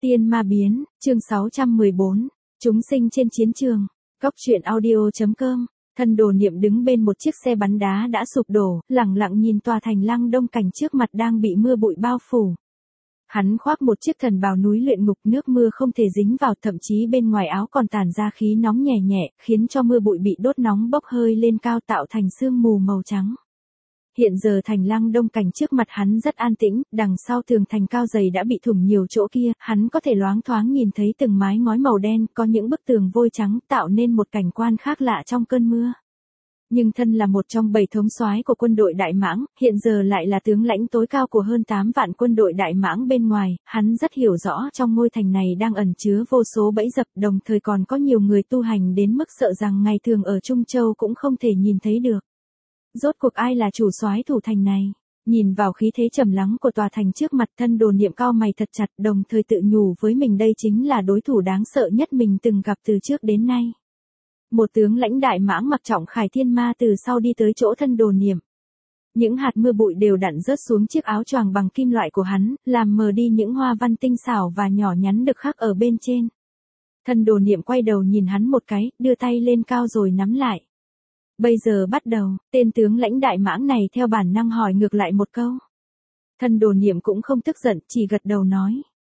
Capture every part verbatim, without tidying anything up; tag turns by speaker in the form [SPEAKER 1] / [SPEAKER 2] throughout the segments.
[SPEAKER 1] Tiên ma biến, chương sáu trăm mười bốn, chúng sinh trên chiến trường. Góc truyện audio chấm com. Thân Đồ Niệm đứng bên một chiếc xe bắn đá đã sụp đổ, lẳng lặng nhìn tòa thành Lăng Đông Cảnh trước mặt đang bị mưa bụi bao phủ. Hắn khoác một chiếc thần bào núi luyện ngục, nước mưa không thể dính vào, thậm chí bên ngoài áo còn tản ra khí nóng nhẹ nhẹ, khiến cho mưa bụi bị đốt nóng bốc hơi lên cao tạo thành sương mù màu trắng. Hiện giờ thành Lăng Đông Cảnh trước mặt hắn rất an tĩnh, đằng sau tường thành cao dày đã bị thủng nhiều chỗ kia, hắn có thể loáng thoáng nhìn thấy từng mái ngói màu đen, có những bức tường vôi trắng tạo nên một cảnh quan khác lạ trong cơn mưa. Nhưng thân là một trong bảy thống soái của quân đội Đại Mãng, hiện giờ lại là tướng lãnh tối cao của hơn tám vạn quân đội Đại Mãng bên ngoài, hắn rất hiểu rõ trong ngôi thành này đang ẩn chứa vô số bẫy dập, đồng thời còn có nhiều người tu hành đến mức sợ rằng ngày thường ở Trung Châu cũng không thể nhìn thấy được. Rốt cuộc ai là chủ soái thủ thành này? Nhìn vào khí thế trầm lắng của tòa thành trước mặt, Thân Đồ Niệm cau mày thật chặt, đồng thời tự nhủ với mình đây chính là đối thủ đáng sợ nhất mình từng gặp từ trước đến nay. Một tướng lãnh Đại Mãng mặc trọng khải thiên ma từ sau đi tới chỗ Thân Đồ Niệm. Những hạt mưa bụi đều đặn rớt xuống chiếc áo choàng bằng kim loại của hắn, làm mờ đi những hoa văn tinh xảo và nhỏ nhắn được khắc ở bên trên. Thân Đồ Niệm quay đầu nhìn hắn một cái, đưa tay lên cao rồi nắm lại. Bây giờ bắt đầu, tên tướng lãnh Đại Mãng này theo bản năng hỏi ngược lại một câu. Thân Đồ Niệm cũng không tức giận, chỉ gật đầu nói.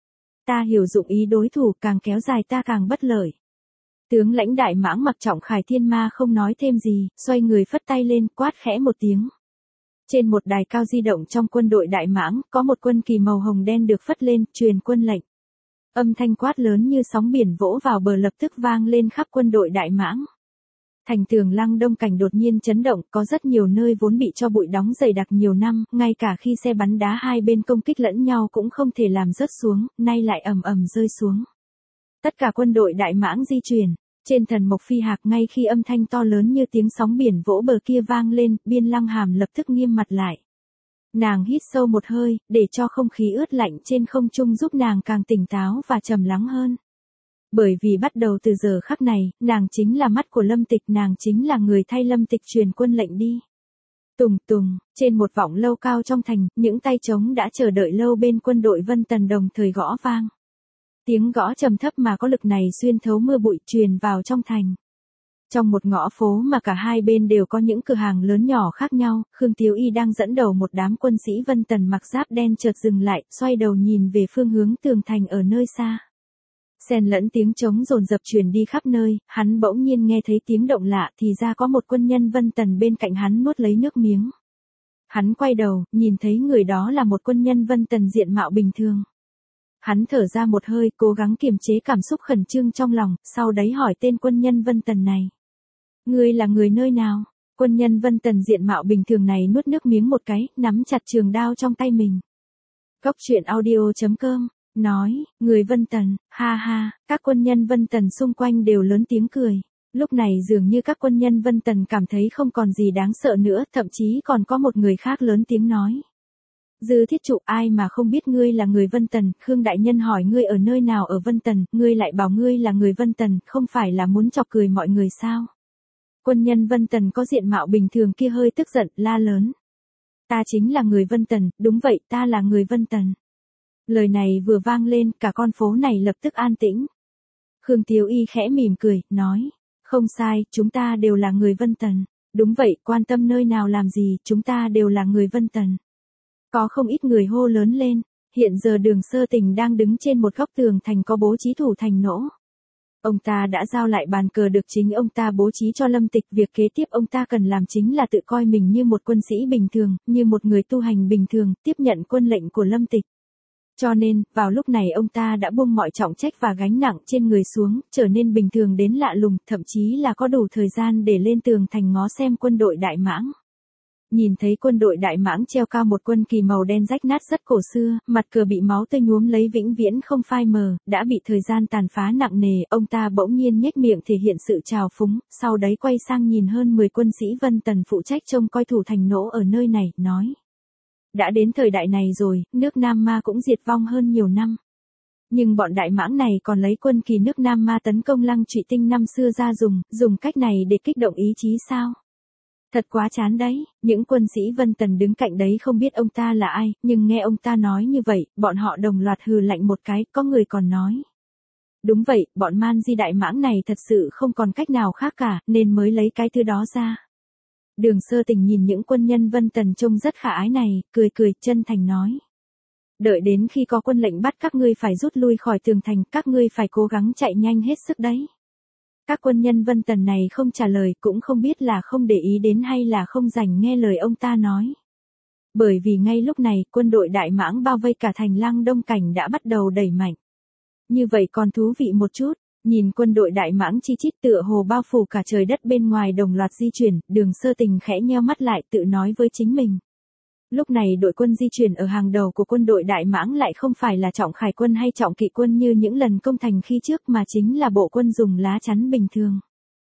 [SPEAKER 1] Ta hiểu dụng ý đối thủ, càng kéo dài ta càng bất lợi. Tướng lãnh Đại Mãng mặc trọng khải thiên ma không nói thêm gì, xoay người phất tay lên, quát khẽ một tiếng. Trên một đài cao di động trong quân đội Đại Mãng, có một quân kỳ màu hồng đen được phất lên, truyền quân lệnh. Âm thanh quát lớn như sóng biển vỗ vào bờ lập tức vang lên khắp quân đội Đại Mãng. Thành tường Lăng Đông Cảnh đột nhiên chấn động, có rất nhiều nơi vốn bị cho bụi đóng dày đặc nhiều năm, ngay cả khi xe bắn đá hai bên công kích lẫn nhau cũng không thể làm rớt xuống, nay lại ầm ầm rơi xuống. Tất cả quân đội Đại Mãng di chuyển, trên thần mộc phi hạc, ngay khi âm thanh to lớn như tiếng sóng biển vỗ bờ kia vang lên, Biên Lăng Hàm lập tức nghiêm mặt lại. Nàng hít sâu một hơi, để cho không khí ướt lạnh trên không trung giúp nàng càng tỉnh táo và trầm lắng hơn. Bởi vì bắt đầu từ giờ khắc này, nàng chính là mắt của Lâm Tịch, nàng chính là người thay Lâm Tịch truyền quân lệnh đi. Tùng tùng, trên một vọng lâu cao trong thành, những tay trống đã chờ đợi lâu bên quân đội Vân Tần đồng thời gõ vang. Tiếng gõ trầm thấp mà có lực này xuyên thấu mưa bụi truyền vào trong thành. Trong một ngõ phố mà cả hai bên đều có những cửa hàng lớn nhỏ khác nhau, Khương Tiếu Y đang dẫn đầu một đám quân sĩ Vân Tần mặc giáp đen chợt dừng lại, xoay đầu nhìn về phương hướng tường thành ở nơi xa. Xen lẫn tiếng trống dồn dập truyền đi khắp nơi, hắn bỗng nhiên nghe thấy tiếng động lạ, thì ra có một quân nhân Vân Tần bên cạnh hắn nuốt lấy nước miếng. Hắn quay đầu, nhìn thấy người đó là một quân nhân Vân Tần diện mạo bình thường. Hắn thở ra một hơi, cố gắng kiềm chế cảm xúc khẩn trương trong lòng, sau đấy hỏi tên quân nhân Vân Tần này. Ngươi là người nơi nào? Quân nhân Vân Tần diện mạo bình thường này nuốt nước miếng một cái, nắm chặt trường đao trong tay mình. Góc truyện audio chấm com. Nói, người Vân Tần, ha ha, các quân nhân Vân Tần xung quanh đều lớn tiếng cười. Lúc này dường như các quân nhân Vân Tần cảm thấy không còn gì đáng sợ nữa, thậm chí còn có một người khác lớn tiếng nói. Dư Thiết Trụ, ai mà không biết ngươi là người Vân Tần, Khương đại nhân hỏi ngươi ở nơi nào ở Vân Tần, ngươi lại bảo ngươi là người Vân Tần, không phải là muốn chọc cười mọi người sao? Quân nhân Vân Tần có diện mạo bình thường kia hơi tức giận, la lớn. Ta chính là người Vân Tần, đúng vậy, ta là người Vân Tần. Lời này vừa vang lên, cả con phố này lập tức an tĩnh. Khương Tiếu Y khẽ mỉm cười, nói, không sai, chúng ta đều là người Vân Tần. Đúng vậy, quan tâm nơi nào làm gì, chúng ta đều là người Vân Tần. Có không ít người hô lớn lên, hiện giờ Đường Sơ Tình đang đứng trên một góc tường thành có bố trí thủ thành nỗ. Ông ta đã giao lại bàn cờ được chính ông ta bố trí cho Lâm Tịch, việc kế tiếp ông ta cần làm chính là tự coi mình như một quân sĩ bình thường, như một người tu hành bình thường, tiếp nhận quân lệnh của Lâm Tịch. Cho nên, vào lúc này ông ta đã buông mọi trọng trách và gánh nặng trên người xuống, trở nên bình thường đến lạ lùng, thậm chí là có đủ thời gian để lên tường thành ngó xem quân đội Đại Mãng. Nhìn thấy quân đội Đại Mãng treo cao một quân kỳ màu đen rách nát rất cổ xưa, mặt cờ bị máu tươi nhuốm lấy vĩnh viễn không phai mờ, đã bị thời gian tàn phá nặng nề, ông ta bỗng nhiên nhếch miệng thể hiện sự trào phúng, sau đấy quay sang nhìn hơn mười quân sĩ Vân Tần phụ trách trông coi thủ thành nỗ ở nơi này, nói. Đã đến thời đại này rồi, nước Nam Ma cũng diệt vong hơn nhiều năm. Nhưng bọn Đại Mãng này còn lấy quân kỳ nước Nam Ma tấn công Lăng Trụy Tinh năm xưa ra dùng, dùng cách này để kích động ý chí sao? Thật quá chán đấy, những quân sĩ Vân Tần đứng cạnh đấy không biết ông ta là ai, nhưng nghe ông ta nói như vậy, bọn họ đồng loạt hừ lạnh một cái, có người còn nói. Đúng vậy, bọn man di đại mãng này thật sự không còn cách nào khác cả, nên mới lấy cái thứ đó ra. Đường Sơ Tình nhìn những quân nhân Vân Tần trông rất khả ái này, cười cười, chân thành nói. Đợi đến khi có quân lệnh bắt các ngươi phải rút lui khỏi tường thành, các ngươi phải cố gắng chạy nhanh hết sức đấy. Các quân nhân Vân Tần này không trả lời, cũng không biết là không để ý đến hay là không dành nghe lời ông ta nói. Bởi vì ngay lúc này, quân đội Đại Mãng bao vây cả thành Lăng Đông Cảnh đã bắt đầu đẩy mạnh. Như vậy còn thú vị một chút, nhìn quân đội Đại Mãng chi chít tựa hồ bao phủ cả trời đất bên ngoài đồng loạt di chuyển, Đường Sơ Tình khẽ nheo mắt lại tự nói với chính mình. Lúc này đội quân di chuyển ở hàng đầu của quân đội Đại Mãng lại không phải là trọng khải quân hay trọng kỵ quân như những lần công thành khi trước mà chính là bộ quân dùng lá chắn bình thường.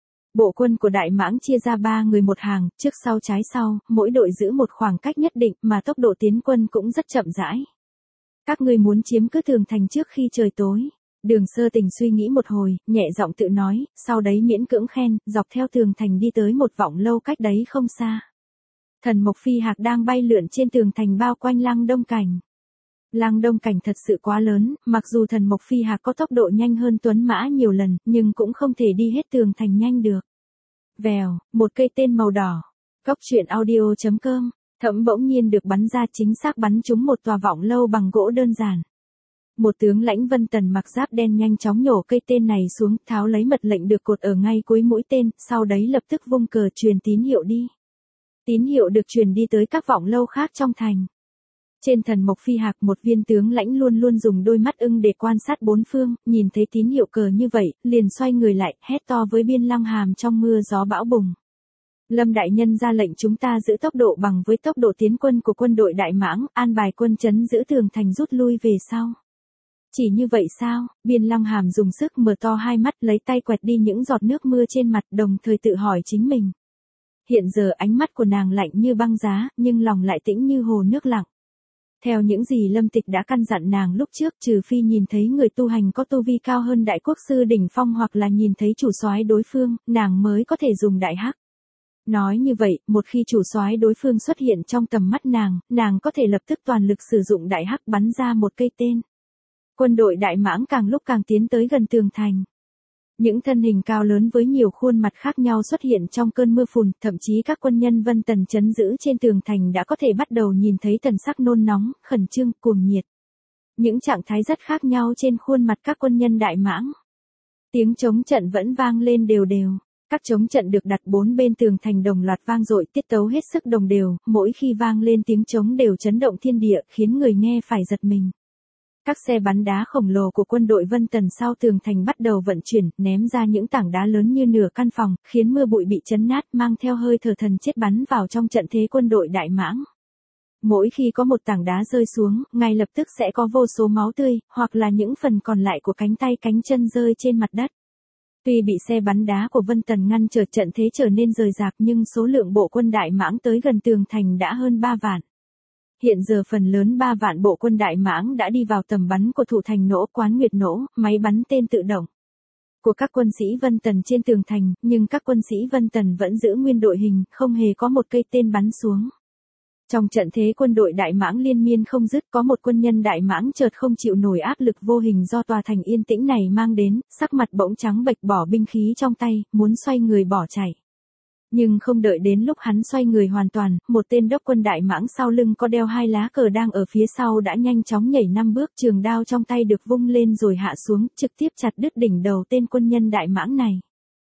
[SPEAKER 1] Bộ quân của Đại Mãng chia ra ba người một hàng, trước sau trái sau, mỗi đội giữ một khoảng cách nhất định mà tốc độ tiến quân cũng rất chậm rãi. Các ngươi muốn chiếm cứ tường thành trước khi trời tối. Đường Sơ Tình suy nghĩ một hồi, nhẹ giọng tự nói, sau đấy miễn cưỡng khen, dọc theo tường thành đi tới một vọng lâu cách đấy không xa. Thần Mộc Phi Hạc đang bay lượn trên tường thành bao quanh Lăng Đông Cảnh. Lăng Đông Cảnh thật sự quá lớn, mặc dù Thần Mộc Phi Hạc có tốc độ nhanh hơn Tuấn Mã nhiều lần, nhưng cũng không thể đi hết tường thành nhanh được. Vèo, một cây tên màu đỏ. Góc truyện audio chấm com, Thẫm bỗng nhiên được bắn ra chính xác bắn trúng một tòa vọng lâu bằng gỗ đơn giản. Một tướng lãnh Vân Tần mặc giáp đen nhanh chóng nhổ cây tên này xuống, tháo lấy mật lệnh được cột ở ngay cuối mũi tên, sau đấy lập tức vung cờ truyền tín hiệu đi. Tín hiệu được truyền đi tới các vọng lâu khác trong thành. Trên Thần Mộc Phi Hạc một viên tướng lãnh luôn luôn dùng đôi mắt ưng để quan sát bốn phương, nhìn thấy tín hiệu cờ như vậy, liền xoay người lại, hét to với Biên Lăng Hàm trong mưa gió bão bùng. Lâm đại nhân ra lệnh chúng ta giữ tốc độ bằng với tốc độ tiến quân của quân đội Đại Mãng, an bài quân trấn giữ tường thành rút lui về sau. Chỉ như vậy sao? Biên Lăng Hàm dùng sức mở to hai mắt lấy tay quẹt đi những giọt nước mưa trên mặt đồng thời tự hỏi chính mình. Hiện giờ ánh mắt của nàng lạnh như băng giá, nhưng lòng lại tĩnh như hồ nước lặng. Theo những gì Lâm Tịch đã căn dặn nàng lúc trước, trừ phi nhìn thấy người tu hành có tu vi cao hơn đại quốc sư đỉnh phong hoặc là nhìn thấy chủ soái đối phương, nàng mới có thể dùng đại hắc. Nói như vậy, một khi chủ soái đối phương xuất hiện trong tầm mắt nàng, nàng có thể lập tức toàn lực sử dụng đại hắc bắn ra một cây tên. Quân đội Đại Mãng càng lúc càng tiến tới gần tường thành. Những thân hình cao lớn với nhiều khuôn mặt khác nhau xuất hiện trong cơn mưa phùn, thậm chí các quân nhân Vân Tần trấn giữ trên tường thành đã có thể bắt đầu nhìn thấy thần sắc nôn nóng, khẩn trương, cuồng nhiệt. Những trạng thái rất khác nhau trên khuôn mặt các quân nhân Đại Mãng. Tiếng trống trận vẫn vang lên đều đều. Các trống trận được đặt bốn bên tường thành đồng loạt vang dội, tiết tấu hết sức đồng đều, mỗi khi vang lên tiếng trống đều chấn động thiên địa, khiến người nghe phải giật mình. Các xe bắn đá khổng lồ của quân đội Vân Tần sau tường thành bắt đầu vận chuyển, ném ra những tảng đá lớn như nửa căn phòng, khiến mưa bụi bị chấn nát, mang theo hơi thở thần chết bắn vào trong trận thế quân đội Đại Mãng. Mỗi khi có một tảng đá rơi xuống, ngay lập tức sẽ có vô số máu tươi, hoặc là những phần còn lại của cánh tay cánh chân rơi trên mặt đất. Tuy bị xe bắn đá của Vân Tần ngăn trở, trận thế trở nên rời rạc, nhưng số lượng bộ quân Đại Mãng tới gần tường thành đã hơn ba vạn. Hiện giờ phần lớn ba vạn bộ quân Đại Mãng đã đi vào tầm bắn của thủ thành nỗ, quán nguyệt nỗ, máy bắn tên tự động của các quân sĩ Vân Tần trên tường thành, nhưng các quân sĩ Vân Tần vẫn giữ nguyên đội hình, không hề có một cây tên bắn xuống. Trong trận thế quân đội Đại Mãng liên miên không dứt, có một quân nhân Đại Mãng chợt không chịu nổi áp lực vô hình do tòa thành yên tĩnh này mang đến, sắc mặt bỗng trắng bệch, bỏ binh khí trong tay, muốn xoay người bỏ chạy. Nhưng không đợi đến lúc hắn xoay người hoàn toàn, một tên đốc quân Đại Mãng sau lưng có đeo hai lá cờ đang ở phía sau đã nhanh chóng nhảy năm bước, trường đao trong tay được vung lên rồi hạ xuống, trực tiếp chặt đứt đỉnh đầu tên quân nhân Đại Mãng này.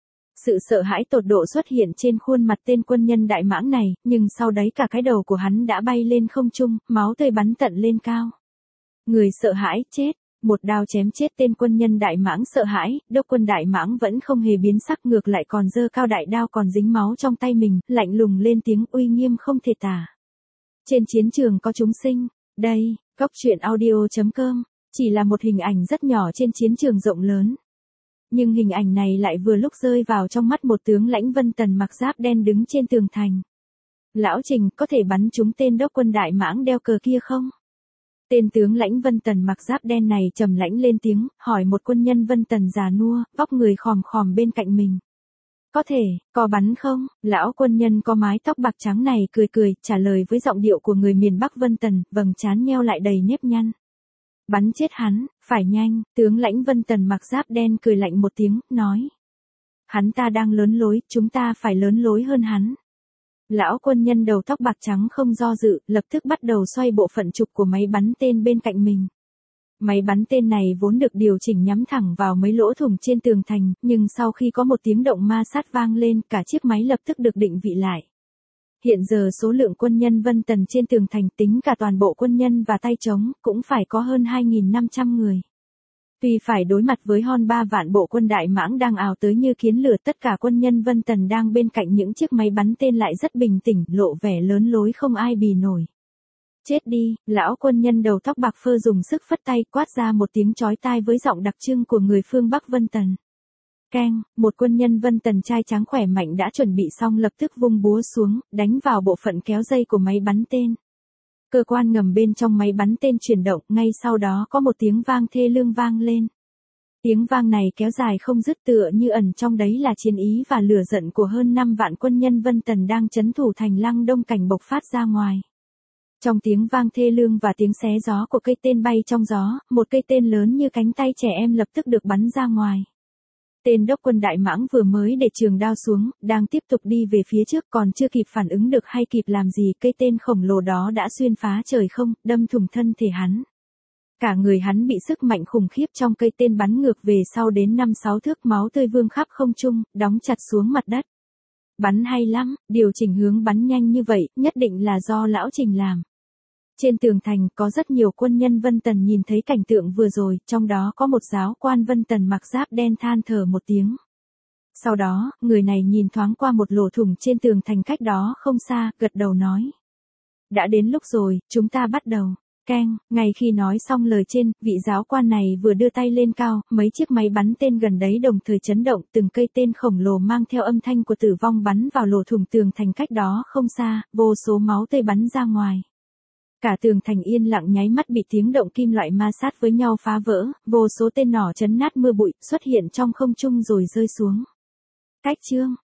[SPEAKER 1] Sự sợ hãi tột độ xuất hiện trên khuôn mặt tên quân nhân Đại Mãng này, nhưng sau đấy cả cái đầu của hắn đã bay lên không trung, máu tươi bắn tận lên cao. Người sợ hãi, chết. Một đao chém chết tên quân nhân Đại Mãng sợ hãi, đốc quân Đại Mãng vẫn không hề biến sắc, ngược lại còn giơ cao đại đao còn dính máu trong tay mình, lạnh lùng lên tiếng uy nghiêm không thể tả. Trên chiến trường có chúng sinh, đây, góc truyện audio chấm com, chỉ là một hình ảnh rất nhỏ trên chiến trường rộng lớn. Nhưng hình ảnh này lại vừa lúc rơi vào trong mắt một tướng lãnh Vân Tần mặc giáp đen đứng trên tường thành. Lão Trình, có thể bắn trúng tên đốc quân Đại Mãng đeo cờ kia không? Tên tướng lãnh Vân Tần mặc giáp đen này trầm lãnh lên tiếng, hỏi một quân nhân Vân Tần già nua, vóc người khòm khòm bên cạnh mình. Có thể, có bắn không? Lão quân nhân có mái tóc bạc trắng này cười cười, trả lời với giọng điệu của người miền Bắc Vân Tần, vầng trán nheo lại đầy nếp nhăn. Bắn chết hắn, phải nhanh, tướng lãnh Vân Tần mặc giáp đen cười lạnh một tiếng, nói. Hắn ta đang lớn lối, chúng ta phải lớn lối hơn hắn. Lão quân nhân đầu tóc bạc trắng không do dự, lập tức bắt đầu xoay bộ phận trục của máy bắn tên bên cạnh mình. Máy bắn tên này vốn được điều chỉnh nhắm thẳng vào mấy lỗ thủng trên tường thành, nhưng sau khi có một tiếng động ma sát vang lên, cả chiếc máy lập tức được định vị lại. Hiện giờ số lượng quân nhân Vân Tần trên tường thành tính cả toàn bộ quân nhân và tay trống, cũng phải có hơn hai nghìn năm trăm người. Tuy phải đối mặt với hơn ba vạn bộ quân Đại Mãng đang ào tới như kiến lửa, tất cả quân nhân Vân Tần đang bên cạnh những chiếc máy bắn tên lại rất bình tĩnh, lộ vẻ lớn lối không ai bì nổi. Chết đi, lão quân nhân đầu tóc bạc phơ dùng sức phất tay quát ra một tiếng chói tai với giọng đặc trưng của người phương Bắc Vân Tần. Keng, một quân nhân Vân Tần trai trắng khỏe mạnh đã chuẩn bị xong lập tức vung búa xuống, đánh vào bộ phận kéo dây của máy bắn tên. Cơ quan ngầm bên trong máy bắn tên chuyển động, ngay sau đó có một tiếng vang thê lương vang lên. Tiếng vang này kéo dài không dứt, tựa như ẩn trong đấy là chiến ý và lửa giận của hơn năm vạn quân nhân Vân Tần đang trấn thủ thành Lăng Đông Cảnh bộc phát ra ngoài. Trong tiếng vang thê lương và tiếng xé gió của cây tên bay trong gió, một cây tên lớn như cánh tay trẻ em lập tức được bắn ra ngoài. Tên đốc quân Đại Mãng vừa mới để trường đao xuống, đang tiếp tục đi về phía trước, còn chưa kịp phản ứng được hay kịp làm gì, cây tên khổng lồ đó đã xuyên phá trời không, đâm thủng thân thể hắn. Cả người hắn bị sức mạnh khủng khiếp trong cây tên bắn ngược về sau đến năm sáu thước, máu tươi vương khắp không trung, đóng chặt xuống mặt đất. Bắn hay lắm, điều chỉnh hướng bắn nhanh như vậy, nhất định là do lão Trình làm. Trên tường thành có rất nhiều quân nhân Vân Tần nhìn thấy cảnh tượng vừa rồi, trong đó có một giáo quan Vân Tần mặc giáp đen than thở một tiếng. Sau đó, người này nhìn thoáng qua một lỗ thủng trên tường thành cách đó không xa, gật đầu nói. Đã đến lúc rồi, chúng ta bắt đầu. Keng, ngay khi nói xong lời trên, vị giáo quan này vừa đưa tay lên cao, mấy chiếc máy bắn tên gần đấy đồng thời chấn động, từng cây tên khổng lồ mang theo âm thanh của tử vong bắn vào lỗ thủng tường thành cách đó không xa, vô số máu tươi bắn ra ngoài. Cả tường thành yên lặng nháy mắt bị tiếng động kim loại ma sát với nhau phá vỡ, vô số tên nỏ chấn nát mưa bụi, xuất hiện trong không trung rồi rơi xuống. Cách chương